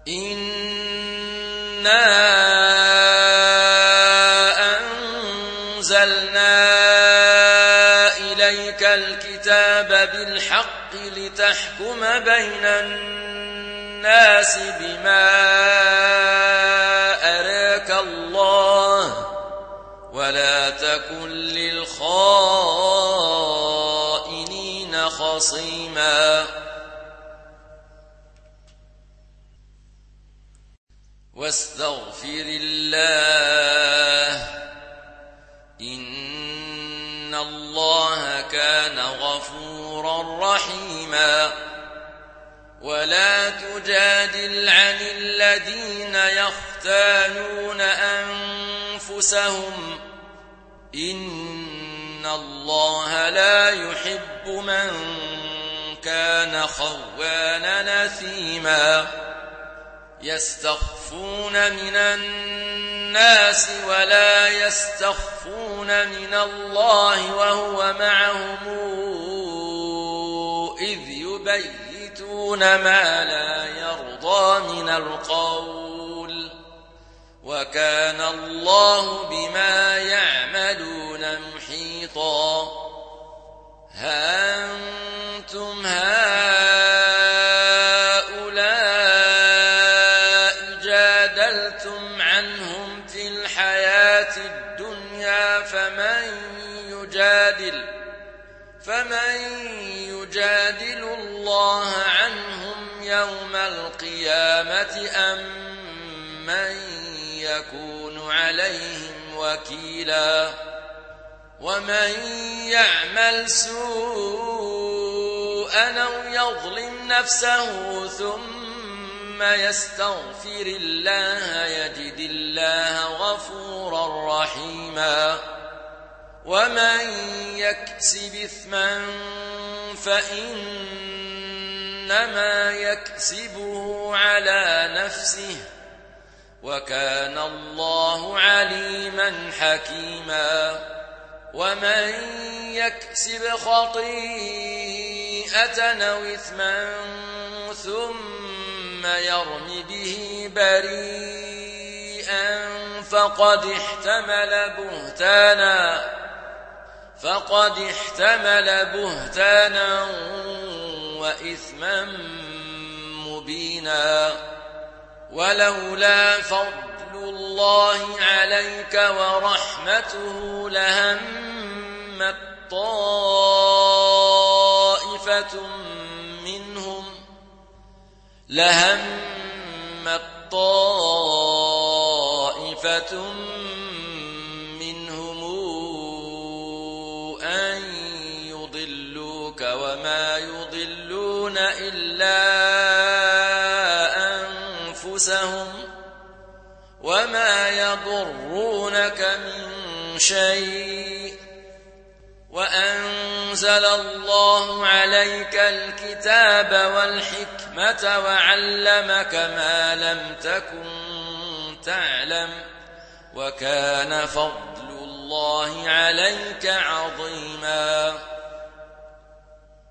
إنا أنزلنا إليك الكتاب بالحق لتحكم بين الناس بما أراك الله ولا تكن للخائنين خصيما واستغفر الله إن الله كان غفورا رحيما ولا تجادل عن الذين يختانون أنفسهم إن الله لا يحب من كان خوانا نثيما يستخفون من الناس ولا يستخفون من الله وهو معهم إذ يبيتون ما لا يرضى من القول وكان الله بما يعملون محيطا ها أنتم هؤلاء جادلتم عنهم في الحياة الدنيا فمن يجادل الله عنهم يوم القيامة أم من يكون عليهم وكيلا ومن يعمل سوءا أو يظلم نفسه ثم يستغفر الله يجد الله غفورا رحيما ومن يكسب إثما فإنما يكسبه على نفسه وكان الله عليما حكيما ومن يكسب خطيئة أو إثما ثم يرم به بريئا فقد احتمل بهتانا وإثما مبينا ولولا فضل الله عليك ورحمته لهمت طائفة منهم أن يضلوك وما يضلون إلا أنفسهم وما يضرونك من شيء وأنزل الله عليك الكتاب والحكمة وعلمك ما لم تكن تعلم وكان فضل الله عليك عظيما